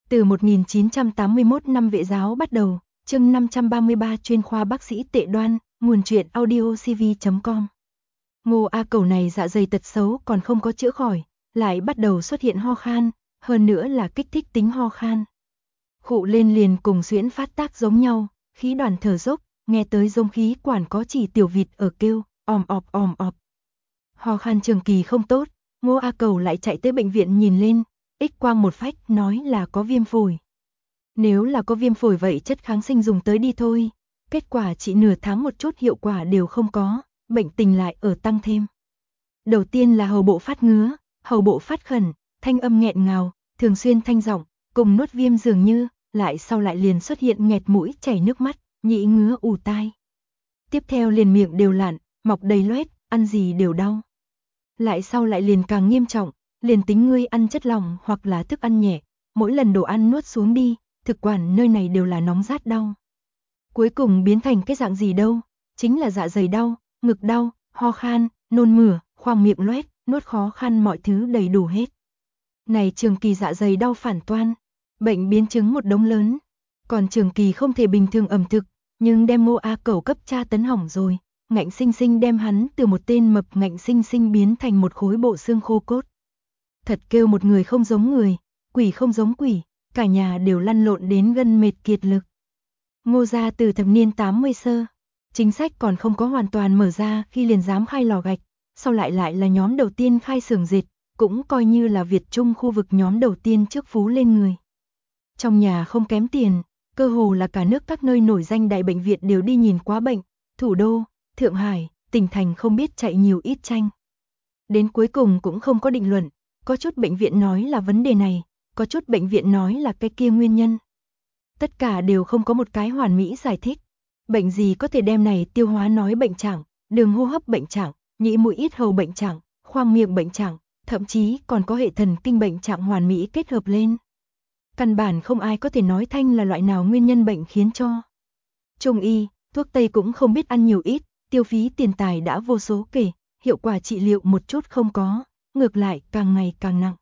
Từ 1981 năm Vệ giáo bắt đầu, chương 533 chuyên khoa bác sĩ Tệ Đoan, nguồn truyện audiocv.com. Ngô A Cẩu này dạ dày tật xấu còn không có chữa khỏi, lại bắt đầu xuất hiện ho khan, hơn nữa là kích thích tính ho khan. Khụ lên liền cùng suyễn phát tác giống nhau, khí đoàn thở dốc, nghe tới giống khí quản có chỉ tiểu vịt ở kêu, òm ọp. Ho khan trường kỳ không tốt, Ngô A Cẩu lại chạy tới bệnh viện nhìn lên, X quang một phách nói là có viêm phổi. Nếu là có viêm phổi vậy chất kháng sinh dùng tới đi thôi. Kết quả chỉ nửa tháng một chút hiệu quả đều không có, bệnh tình lại ở tăng thêm. Đầu tiên là hầu bộ phát ngứa, hầu bộ phát khẩn, thanh âm nghẹn ngào, thường xuyên thanh giọng, cùng nuốt viêm dường như, lại sau lại liền xuất hiện nghẹt mũi chảy nước mắt, nhĩ ngứa ù tai. Tiếp theo liền miệng đều lạn, mọc đầy loét, ăn gì đều đau. Lại sau lại liền càng nghiêm trọng, liền tính ngươi ăn chất lỏng hoặc là thức ăn nhẹ, mỗi lần đồ ăn nuốt xuống đi, thực quản nơi này đều là nóng rát đau. Cuối cùng biến thành cái dạng gì đâu, chính là dạ dày đau, ngực đau, ho khan, nôn mửa, khoang miệng loét, nuốt khó khăn mọi thứ đầy đủ hết. Này trường kỳ dạ dày đau phản toan, bệnh biến chứng một đống lớn, còn trường kỳ không thể bình thường ẩm thực, nhưng đem Ngô A Cẩu cấp tra tấn hỏng rồi, ngạnh sinh sinh đem hắn từ một tên mập ngạnh sinh sinh biến thành một khối bộ xương khô cốt. Thật kêu một người không giống người, quỷ không giống quỷ, cả nhà đều lăn lộn đến gân mệt kiệt lực. Ngô gia từ thập niên 80 sơ, chính sách còn không có hoàn toàn mở ra khi liền dám khai lò gạch, sau lại là nhóm đầu tiên khai xưởng dệt, cũng coi như là Việt Trung khu vực nhóm đầu tiên trước phú lên người. Trong nhà không kém tiền, cơ hồ là cả nước các nơi nổi danh đại bệnh viện đều đi nhìn quá bệnh, thủ đô, Thượng Hải, tỉnh thành không biết chạy nhiều ít tranh. Đến cuối cùng cũng không có định luận, có chút bệnh viện nói là vấn đề này, có chút bệnh viện nói là cái kia nguyên nhân. Tất cả đều không có một cái hoàn mỹ giải thích. Bệnh gì có thể đem này tiêu hóa nói bệnh trạng, đường hô hấp bệnh trạng, nhĩ mũi ít hầu bệnh trạng, khoang miệng bệnh trạng, thậm chí còn có hệ thần kinh bệnh trạng hoàn mỹ kết hợp lên. Căn bản không ai có thể nói thanh là loại nào nguyên nhân bệnh khiến cho. Trung y, thuốc Tây cũng không biết ăn nhiều ít, tiêu phí tiền tài đã vô số kể, hiệu quả trị liệu một chút không có, ngược lại càng ngày càng nặng.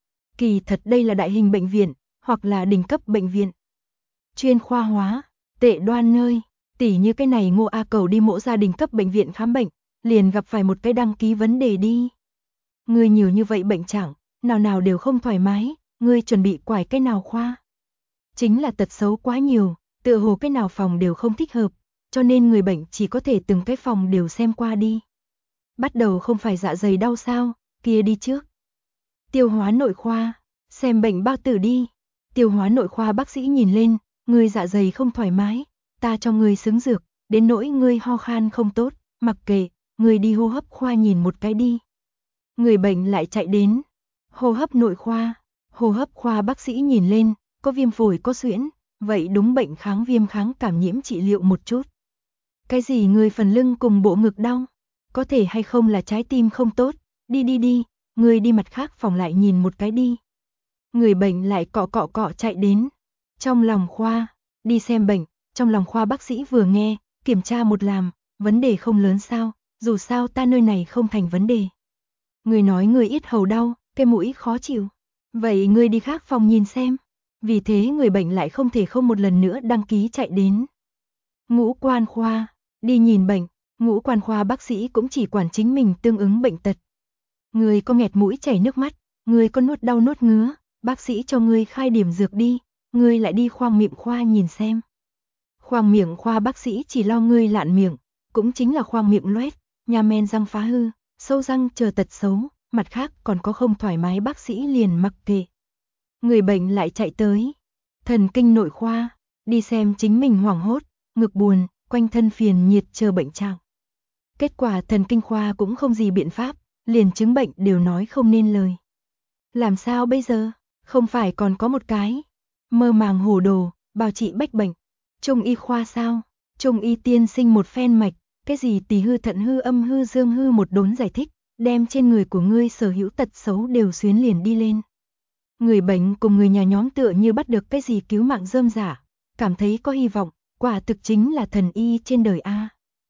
Kỳ thật đây là đại hình bệnh viện, hoặc là đỉnh cấp bệnh viện. Chuyên khoa hóa, Tệ Đoan nơi, tỉ như cái này Ngô A Cẩu đi mỗ gia đình cấp bệnh viện khám bệnh, liền gặp phải một cái đăng ký vấn đề đi. Ngươi nhiều như vậy bệnh trạng, nào nào đều không thoải mái, ngươi chuẩn bị quải cái nào khoa. Chính là tật xấu quá nhiều, tựa hồ cái nào phòng đều không thích hợp, cho nên người bệnh chỉ có thể từng cái phòng đều xem qua đi. Bắt đầu không phải dạ dày đau sao, kia đi trước. Tiêu hóa nội khoa, xem bệnh bao tử đi. Tiêu hóa nội khoa bác sĩ nhìn lên, ngươi dạ dày không thoải mái, ta cho ngươi xứng dược, đến nỗi ngươi ho khan không tốt, mặc kệ, ngươi đi hô hấp khoa nhìn một cái đi. Người bệnh lại chạy đến, hô hấp nội khoa, hô hấp khoa bác sĩ nhìn lên, có viêm phổi có suyễn, vậy đúng bệnh kháng viêm kháng cảm nhiễm trị liệu một chút. Cái gì người phần lưng cùng bộ ngực đau, có thể hay không là trái tim không tốt, đi, người đi mặt khác phòng lại nhìn một cái đi. Người bệnh lại cọ chạy đến, trong lòng khoa, đi xem bệnh, trong lòng khoa bác sĩ vừa nghe, kiểm tra một làm, vấn đề không lớn sao, dù sao ta nơi này không thành vấn đề. Người nói người ít hầu đau, cái mũi khó chịu, vậy người đi khác phòng nhìn xem. Vì thế người bệnh lại không thể không một lần nữa đăng ký chạy đến. Ngũ quan khoa, đi nhìn bệnh, ngũ quan khoa bác sĩ cũng chỉ quản chính mình tương ứng bệnh tật. Người có nghẹt mũi chảy nước mắt, người có nuốt đau nuốt ngứa, bác sĩ cho người khai điểm dược đi, người lại đi khoang miệng khoa nhìn xem. Khoang miệng khoa bác sĩ chỉ lo người lạn miệng, cũng chính là khoang miệng loét, nhà men răng phá hư, sâu răng chờ tật xấu, mặt khác còn có không thoải mái bác sĩ liền mặc kệ. Người bệnh lại chạy tới thần kinh nội khoa, đi xem chính mình hoảng hốt, ngực buồn, quanh thân phiền nhiệt chờ bệnh trạng. Kết quả thần kinh khoa cũng không gì biện pháp, liền chứng bệnh đều nói không nên lời. Làm sao bây giờ? Không phải còn có một cái mơ màng hồ đồ, bảo trị bách bệnh. Trung y khoa sao? Trung y tiên sinh một phen mạch, cái gì tỳ hư thận hư âm hư dương hư một đốn giải thích, đem trên người của ngươi sở hữu tật xấu đều xuyến liền đi lên. Người bệnh cùng người nhà nhóm tựa như bắt được cái gì cứu mạng rơm rả, cảm thấy có hy vọng, quả thực chính là thần y trên đời A.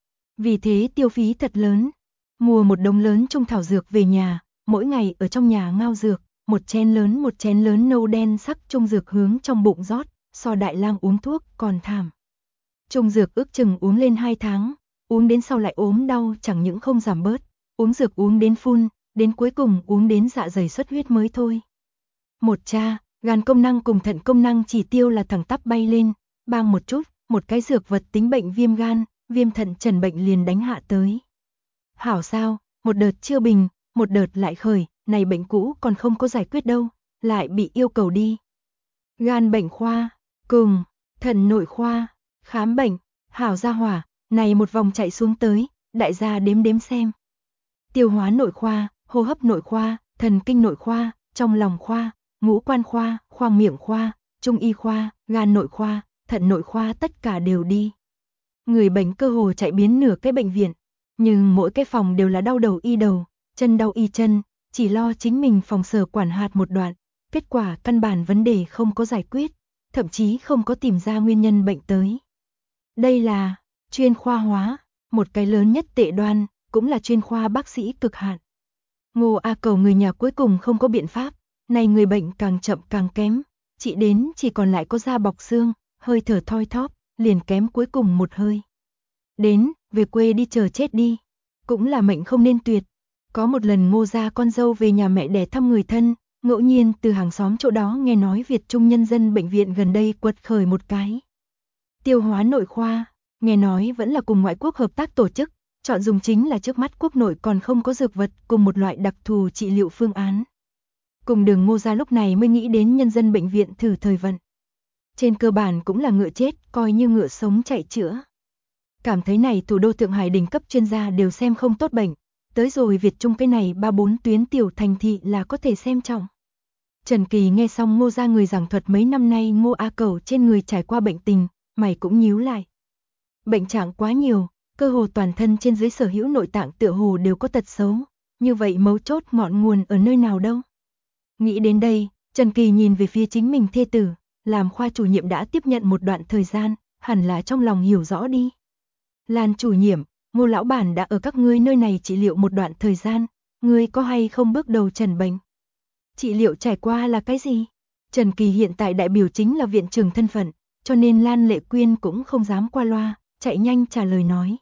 Vì thế tiêu phí thật lớn, mua một đống lớn trung thảo dược về nhà, mỗi ngày ở trong nhà ngao dược, một chén lớn nâu đen sắc trung dược hướng trong bụng rót, so Đại Lang uống thuốc còn thảm. Trung dược ước chừng uống lên 2 tháng, uống đến sau lại ốm đau chẳng những không giảm bớt, uống dược uống đến phun, đến cuối cùng uống đến dạ dày xuất huyết mới thôi. Một cha, gan công năng cùng thận công năng chỉ tiêu là thẳng tắp bay lên, bang một chút, một cái dược vật tính bệnh viêm gan, viêm thận trần bệnh liền đánh hạ tới. Hảo sao, một đợt chưa bình, một đợt lại khởi, này bệnh cũ còn không có giải quyết đâu, lại bị yêu cầu đi. Gan bệnh khoa, cùng, thận nội khoa, khám bệnh, hảo gia hỏa, này một vòng chạy xuống tới, đại gia đếm xem. Tiêu hóa nội khoa, hô hấp nội khoa, thần kinh nội khoa, trong lòng khoa, ngũ quan khoa, khoang miệng khoa, trung y khoa, gan nội khoa, thận nội khoa tất cả đều đi. Người bệnh cơ hồ chạy biến nửa cái bệnh viện, nhưng mỗi cái phòng đều là đau đầu y đầu, chân đau y chân, chỉ lo chính mình phòng sở quản hạt một đoạn, kết quả căn bản vấn đề không có giải quyết, thậm chí không có tìm ra nguyên nhân bệnh tới. Đây là chuyên khoa hóa, một cái lớn nhất tệ đoan, cũng là chuyên khoa bác sĩ cực hạn. Ngô A Cầu người nhà cuối cùng không có biện pháp, này người bệnh càng chậm càng kém, trị đến chỉ còn lại có da bọc xương, hơi thở thoi thóp, liền kém cuối cùng một hơi. Đến, về quê đi chờ chết đi, cũng là mệnh không nên tuyệt. Có một lần Ngô gia con dâu về nhà mẹ đẻ thăm người thân, ngẫu nhiên từ hàng xóm chỗ đó nghe nói Việt Trung Nhân dân bệnh viện gần đây quật khởi một cái tiêu hóa nội khoa, nghe nói vẫn là cùng ngoại quốc hợp tác tổ chức, chọn dùng chính là trước mắt quốc nội còn không có dược vật cùng một loại đặc thù trị liệu phương án. Cùng đường Ngô gia lúc này mới nghĩ đến nhân dân bệnh viện thử thời vận. Trên cơ bản cũng là ngựa chết, coi như ngựa sống chạy chữa. Cảm thấy này thủ đô Thượng Hải đỉnh cấp chuyên gia đều xem không tốt bệnh, tới rồi Việt Trung cái này 3-4 tuyến tiểu thành thị là có thể xem trọng. Trần Kỳ nghe xong Ngô gia người giảng thuật mấy năm nay Ngô A Cầu trên người trải qua bệnh tình, mày cũng nhíu lại. Bệnh trạng quá nhiều, cơ hồ toàn thân trên dưới sở hữu nội tạng tựa hồ đều có tật xấu, như vậy mấu chốt ngọn nguồn ở nơi nào đâu? Nghĩ đến đây, Trần Kỳ nhìn về phía chính mình thê tử, làm khoa chủ nhiệm đã tiếp nhận một đoạn thời gian, hẳn là trong lòng hiểu rõ đi. Lan chủ nhiệm, Ngô lão bản đã ở các ngươi nơi này trị liệu một đoạn thời gian, ngươi có hay không bước đầu trần bệnh? Trị liệu trải qua là cái gì? Trần Kỳ hiện tại đại biểu chính là viện trưởng thân phận, cho nên Lan Lệ Quyên cũng không dám qua loa, chạy nhanh trả lời nói.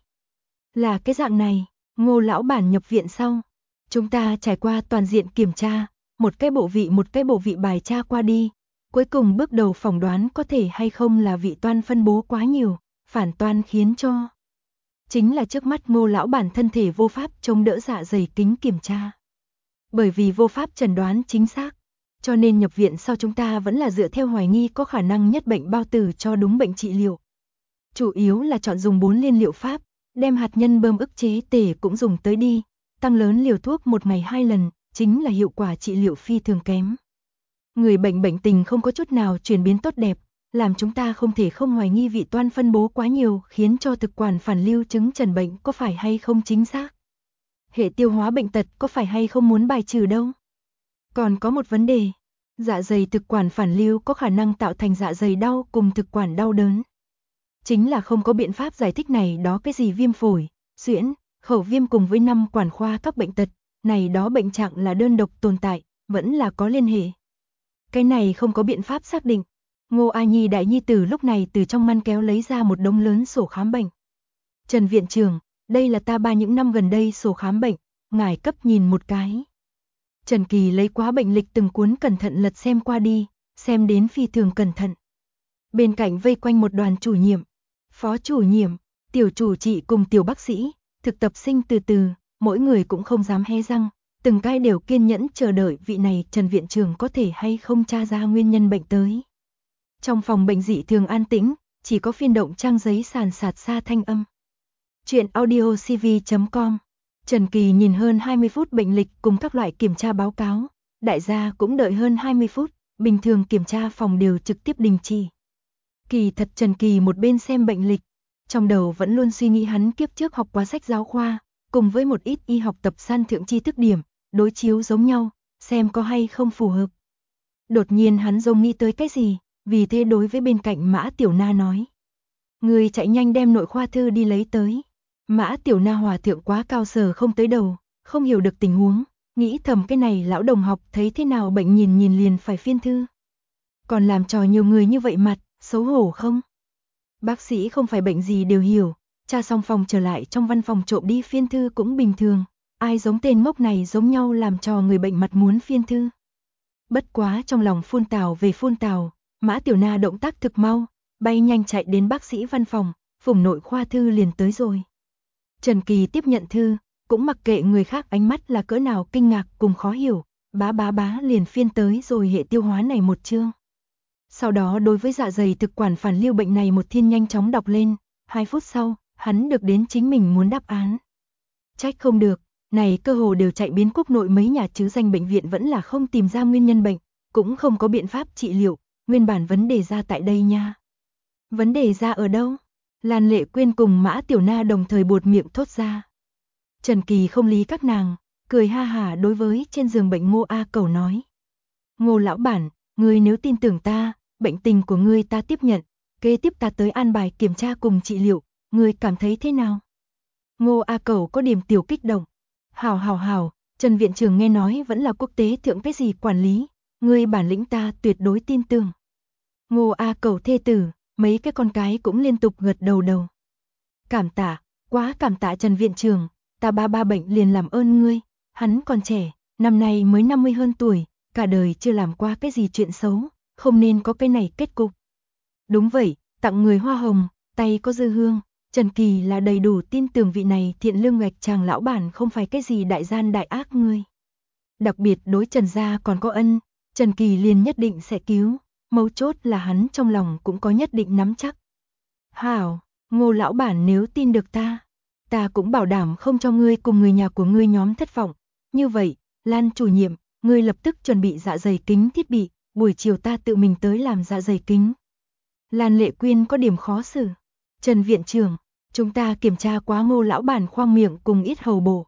Là cái dạng này, Ngô lão bản nhập viện sau, chúng ta trải qua toàn diện kiểm tra, một cái bộ vị bài tra qua đi, cuối cùng bước đầu phỏng đoán có thể hay không là vị toan phân bố quá nhiều, phản toan khiến cho chính là trước mắt Ngô lão bản thân thể vô pháp chống đỡ dạ dày kính kiểm tra. Bởi vì vô pháp chẩn đoán chính xác, cho nên nhập viện sau chúng ta vẫn là dựa theo hoài nghi có khả năng nhất bệnh bao tử cho đúng bệnh trị liệu. Chủ yếu là chọn dùng 4 liên liệu pháp, đem hạt nhân bơm ức chế tể cũng dùng tới đi, tăng lớn liều thuốc một ngày 2 lần, chính là hiệu quả trị liệu phi thường kém. Người bệnh bệnh tình không có chút nào chuyển biến tốt đẹp, làm chúng ta không thể không hoài nghi vị toan phân bố quá nhiều, khiến cho thực quản phản lưu chứng trần bệnh có phải hay không chính xác. Hệ tiêu hóa bệnh tật có phải hay không muốn bài trừ đâu. Còn có một vấn đề, dạ dày thực quản phản lưu có khả năng tạo thành dạ dày đau cùng thực quản đau đớn. Chính là không có biện pháp giải thích này đó cái gì viêm phổi, suyễn, khẩu viêm cùng với 5 quản khoa các bệnh tật, này đó bệnh trạng là đơn độc tồn tại, vẫn là có liên hệ. Cái này không có biện pháp xác định. Ngô A Nhi đại nhi tử lúc này từ trong ngăn kéo lấy ra một đống lớn sổ khám bệnh. Trần viện trưởng, đây là ta ba những năm gần đây sổ khám bệnh, ngài cấp nhìn một cái. Trần Kỳ lấy quá bệnh lịch từng cuốn cẩn thận lật xem qua đi, xem đến phi thường cẩn thận. Bên cạnh vây quanh một đoàn chủ nhiệm, phó chủ nhiệm, tiểu chủ trị cùng tiểu bác sĩ, thực tập sinh từ từ, mỗi người cũng không dám hé răng, từng cái đều kiên nhẫn chờ đợi vị này Trần viện trưởng có thể hay không tra ra nguyên nhân bệnh tới. Trong phòng bệnh dị thường an tĩnh, chỉ có phiên động trang giấy sàn sạt xa thanh âm. Chuyện audio cv.com. Trần Kỳ nhìn hơn 20 phút bệnh lịch cùng các loại kiểm tra báo cáo, đại gia cũng đợi hơn 20 phút, bình thường kiểm tra phòng đều trực tiếp đình chỉ. Kỳ thật Trần Kỳ một bên xem bệnh lịch, trong đầu vẫn luôn suy nghĩ hắn kiếp trước học quá sách giáo khoa, cùng với một ít y học tập san thượng tri thức điểm, đối chiếu giống nhau, xem có hay không phù hợp. Đột nhiên hắn giống nghĩ tới cái gì, vì thế đối với bên cạnh Mã Tiểu Na nói. Người chạy nhanh đem nội khoa thư đi lấy tới. Mã Tiểu Na hòa thượng quá cao sở không tới đầu, không hiểu được tình huống, Nghĩ thầm cái này lão đồng học thấy thế nào bệnh nhìn nhìn liền phải phiên thư. Còn làm trò nhiều người như vậy mặt, xấu hổ không? Bác sĩ không phải bệnh gì đều hiểu, tra xong phòng trở lại trong văn phòng trộm đi phiên thư cũng bình thường. Ai giống tên ngốc này giống nhau làm trò người bệnh mặt muốn phiên thư. Bất quá trong lòng phun tào về phun tào, Mã Tiểu Na động tác thực mau, bay nhanh chạy đến bác sĩ văn phòng, phùng nội khoa thư liền tới rồi. Trần Kỳ tiếp nhận thư, cũng mặc kệ người khác ánh mắt là cỡ nào kinh ngạc cùng khó hiểu, bá liền phiên tới rồi hệ tiêu hóa này một chương. Sau đó đối với dạ dày thực quản phản lưu bệnh này một thiên nhanh chóng đọc lên, 2 phút sau, hắn được đến chính mình muốn đáp án. Trách không được, này cơ hồ đều chạy biến quốc nội mấy nhà chứ danh bệnh viện vẫn là không tìm ra nguyên nhân bệnh, cũng không có biện pháp trị liệu, nguyên bản vấn đề ra tại đây nha. Vấn đề ra ở đâu? Lan Lệ Quyên cùng Mã Tiểu Na đồng thời buột miệng thốt ra. Trần Kỳ không lý các nàng, cười ha hả đối với trên giường bệnh Ngô A Cẩu nói. Ngô lão bản, ngươi nếu tin tưởng ta, bệnh tình của ngươi ta tiếp nhận, kế tiếp ta tới an bài kiểm tra cùng trị liệu, ngươi cảm thấy thế nào? Ngô A Cẩu có điểm tiểu kích động. Hảo, Trần viện trưởng nghe nói vẫn là quốc tế thượng cái gì quản lý, ngươi bản lĩnh ta tuyệt đối tin tưởng. Ngô A Cẩu thê tử, mấy cái con cái cũng liên tục gật đầu. Cảm tạ, quá cảm tạ Trần viện trưởng, ta ba bệnh liền làm ơn ngươi, hắn còn trẻ, năm nay mới 50 hơn tuổi, cả đời chưa làm qua cái gì chuyện xấu, không nên có cái này kết cục. Đúng vậy, tặng người hoa hồng, tay có dư hương, Trần Kỳ là đầy đủ tin tưởng vị này thiện lương ngạch chàng lão bản không phải cái gì đại gian đại ác ngươi. Đặc biệt đối Trần gia còn có ân, Trần Kỳ liền nhất định sẽ cứu, mấu chốt là hắn trong lòng cũng có nhất định nắm chắc. Hảo, Ngô lão bản nếu tin được ta cũng bảo đảm không cho ngươi cùng người nhà của ngươi nhóm thất vọng. Như vậy, Lan chủ nhiệm, ngươi lập tức chuẩn bị dạ dày kính thiết bị, buổi chiều ta tự mình tới làm dạ dày kính. Lan Lệ Quyên có điểm khó xử. Trần viện trưởng, chúng ta kiểm tra quá Ngô lão bản khoang miệng cùng ít hầu bổ.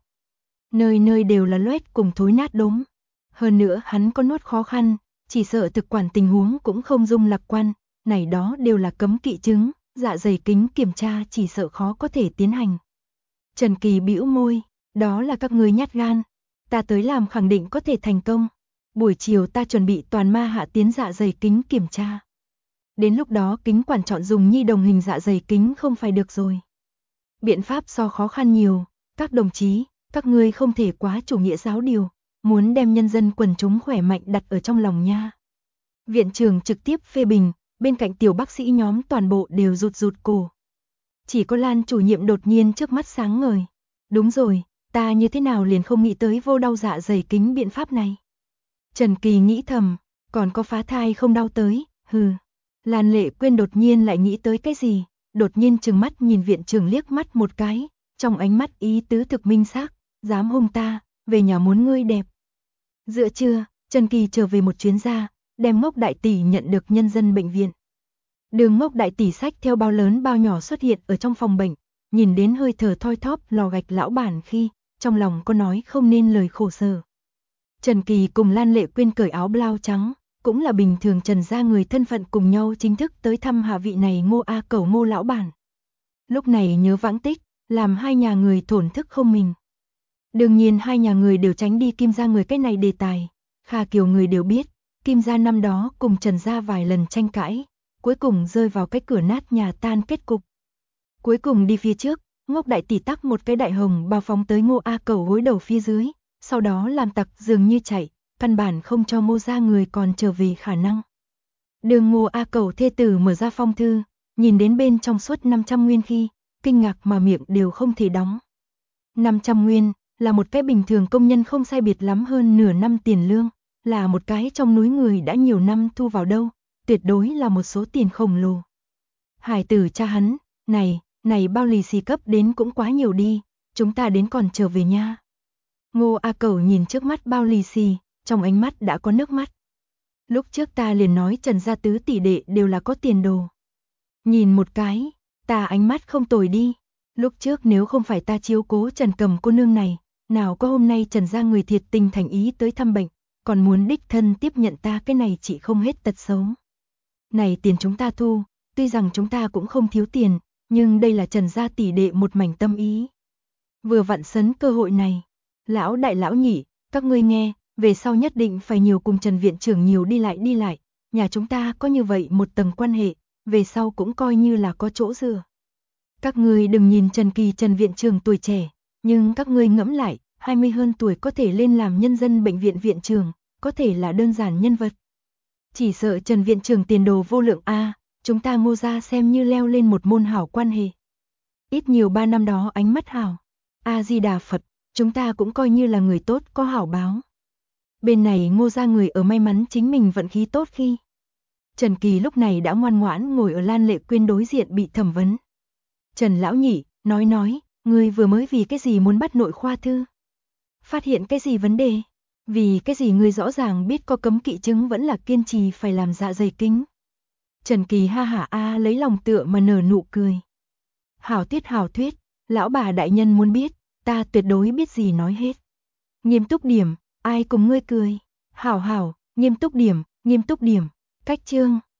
Nơi đều là loét cùng thối nát đốm. Hơn nữa hắn có nuốt khó khăn, chỉ sợ thực quản tình huống cũng không dung lạc quan, này đó đều là cấm kỵ chứng, dạ dày kính kiểm tra chỉ sợ khó có thể tiến hành. Trần Kỳ bĩu môi, đó là các ngươi nhát gan, ta tới làm khẳng định có thể thành công. Buổi chiều ta chuẩn bị toàn ma hạ tiến dạ dày kính kiểm tra. Đến lúc đó kính quản chọn dùng nhi đồng hình dạ dày kính không phải được rồi. Biện pháp so khó khăn nhiều, các đồng chí, các ngươi không thể quá chủ nghĩa giáo điều, muốn đem nhân dân quần chúng khỏe mạnh đặt ở trong lòng nha. Viện trưởng trực tiếp phê bình, bên cạnh tiểu bác sĩ nhóm toàn bộ đều rụt cổ. Chỉ có Lan chủ nhiệm đột nhiên trước mắt sáng ngời. Đúng rồi, ta như thế nào liền không nghĩ tới vô đau dạ dày kính biện pháp này. Trần Kỳ nghĩ thầm, còn có phá thai không đau tới, hừ. Lan Lệ Quyên đột nhiên lại nghĩ tới cái gì, đột nhiên trừng mắt nhìn viện trưởng liếc mắt một cái, trong ánh mắt ý tứ thực minh xác, dám hung ta, về nhà muốn ngươi đẹp. Giữa trưa, Trần Kỳ trở về một chuyến ra, đem Ngốc đại tỷ nhận được nhân dân bệnh viện. Đường Ngốc đại tỷ xách theo bao lớn bao nhỏ xuất hiện ở trong phòng bệnh, nhìn đến hơi thở thoi thóp lò gạch lão bản khi, trong lòng có nói không nên lời khổ sở. Trần Kỳ cùng Lan Lệ Quyên cởi áo blau trắng, cũng là bình thường Trần gia người thân phận cùng nhau chính thức tới thăm hạ vị này Ngô A Cẩu Ngô lão bản. Lúc này nhớ vãng tích, làm hai nhà người thổn thức không mình. Đương nhiên hai nhà người đều tránh đi Kim gia người cái này đề tài, Kha Kiều người đều biết, Kim gia năm đó cùng Trần gia vài lần tranh cãi, cuối cùng rơi vào cái cửa nát nhà tan kết cục. Cuối cùng đi phía trước, Ngốc đại tỷ tắc một cái đại hồng bao phóng tới Ngô A Cẩu gối đầu phía dưới, sau đó làm tặc dường như chạy, căn bản không cho Ngô gia người còn trở về khả năng. Đường Ngô A Cẩu thê tử mở ra phong thư, nhìn đến bên trong suốt 500 nguyên khi, kinh ngạc mà miệng đều không thể đóng. 500 nguyên là một cái bình thường công nhân không sai biệt lắm hơn nửa năm tiền lương, là một cái trong núi người đã nhiều năm thu vào đâu, tuyệt đối là một số tiền khổng lồ. Hải tử cha hắn, này bao lì xì cấp đến cũng quá nhiều đi, chúng ta đến còn trở về nha. Ngô A Cẩu nhìn trước mắt bao lì xì, trong ánh mắt đã có nước mắt. Lúc trước ta liền nói Trần gia tứ tỷ đệ đều là có tiền đồ. Nhìn một cái, ta ánh mắt không tồi đi. Lúc trước nếu không phải ta chiếu cố Trần Cầm cô nương này, nào có hôm nay Trần gia người thiệt tình thành ý tới thăm bệnh, còn muốn đích thân tiếp nhận ta cái này chị không hết tật xấu. Này tiền chúng ta thu, tuy rằng chúng ta cũng không thiếu tiền, nhưng đây là Trần gia tỷ đệ một mảnh tâm ý. Vừa vặn sấn cơ hội này, lão đại lão nhị, Các ngươi nghe, về sau nhất định phải nhiều cùng Trần viện trưởng nhiều đi lại, nhà chúng ta có như vậy một tầng quan hệ, về sau cũng coi như là có chỗ dựa. Các ngươi đừng nhìn Trần Kỳ Trần viện trưởng tuổi trẻ, nhưng các ngươi ngẫm lại, 20 hơn tuổi có thể lên làm nhân dân bệnh viện viện trưởng, có thể là đơn giản nhân vật. Chỉ sợ Trần viện trưởng tiền đồ vô lượng a, chúng ta Ngô gia xem như leo lên một môn hảo quan hệ. Ít nhiều 3 năm đó ánh mắt hảo. A Di Đà Phật, chúng ta cũng coi như là người tốt có hảo báo. Bên này Ngô gia người ở may mắn chính mình vận khí tốt khi. Trần Kỳ lúc này đã ngoan ngoãn ngồi ở Lan Lệ Quyên đối diện bị thẩm vấn. Trần lão nhị, nói, ngươi vừa mới vì cái gì muốn bắt nội khoa thư? Phát hiện cái gì vấn đề? Vì cái gì ngươi rõ ràng biết có cấm kỵ chứng vẫn là kiên trì phải làm dạ dày kính? Trần Kỳ ha hả a lấy lòng tựa mà nở nụ cười. Hảo thuyết, lão bà đại nhân muốn biết, ta tuyệt đối biết gì nói hết. Nghiêm túc điểm, ai cùng ngươi cười? Hảo, nghiêm túc điểm, cách chương.